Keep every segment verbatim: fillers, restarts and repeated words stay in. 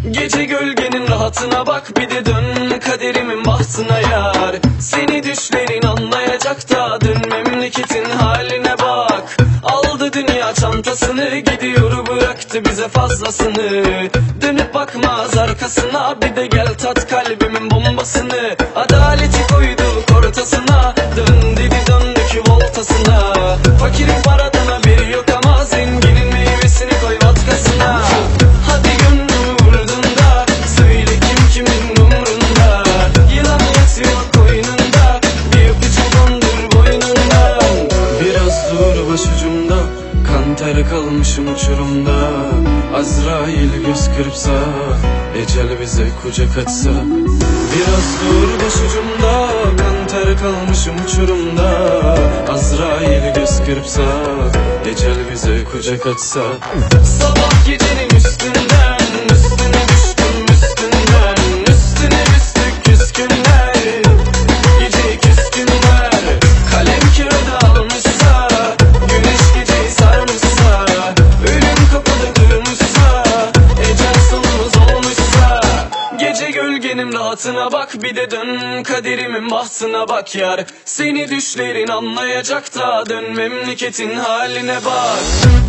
Gece gölgenin rahatına bak, bir de dön kaderimin bahtına yar. Seni düşlerin anlayacak da dön memleketin haline bak. Aldı dünya çantasını, gidiyor bıraktı bize fazlasını. Dönüp bakmaz arkasına, bir de gel tat kalbimin bombasını. Adaleti koyduk ortasına, dön dedi döndük voltasına. Fakirin paradan haberi yok ama zenginin meyvesini koy vodkasına. Hadi gönlümü vurdun da söyle kim kimin umrunda. Yılan yatıyor koynunda, bir öpücük kondur boynundan. Biraz dur başucumda, kan ter kalmışım uçurumda. Azrail göz kırpsa, ecel bize kucak açsa. Biraz dur başucumda, kan ter kalmışım uçurumda. Azrail göz kırpsa, ecel bize kucak açsa. Sabah gecenin üstünden, üstüne düştüm üstünden. Üstüne üstlük küskünler, gece küskünler. Kalem kağıdı almışsa, güneş geceyi sarmışsa. Ölüm kapıda durmuşsa, ecel sonumuz olmuşsa. Gece gölgenin rahatına bak, bir de dön kaderimin bahtına bak yar. Seni düşlerin anlayacak da dön memleketin haline bak.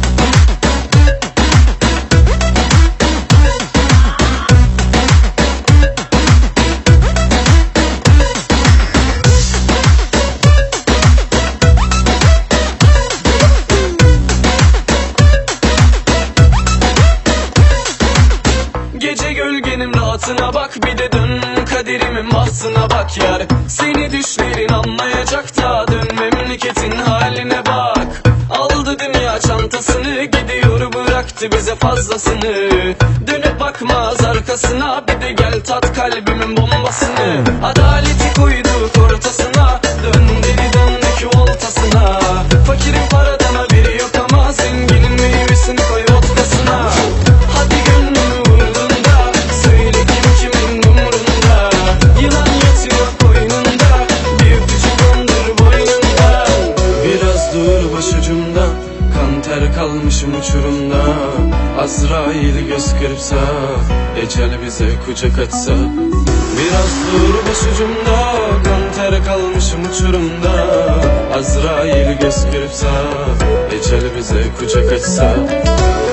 Gece gölgenin rahatına bak, bir de dön kaderimin bahtına bak yar. Seni düşlerin anlayacak da dön memleketin haline bak. Aldı dünya çantasını, gidiyor bıraktı bize fazlasını. Dönüp bakmaz arkasına, bir de gel tat kalbimin bombasını. Adaleti koyduk ortasına, dön dedi döndük voltasına. Fakirin paradan haberi yok ama zenginin meyvesini koy vodkasına. Hadi gönlümü vurdun da söyle kim kimin umurunda. Yılan yatıyor koynunda, bir öpücük kondur boynunda. Biraz dur başucumda, kan ter kalmışım uçurumda. Azrail göz kırpsa, ecel bize kucak açsa. Biraz dur başucumda, kan ter kalmışım uçurumda. Azrail göz kırpsa, ecel bize kucak açsa.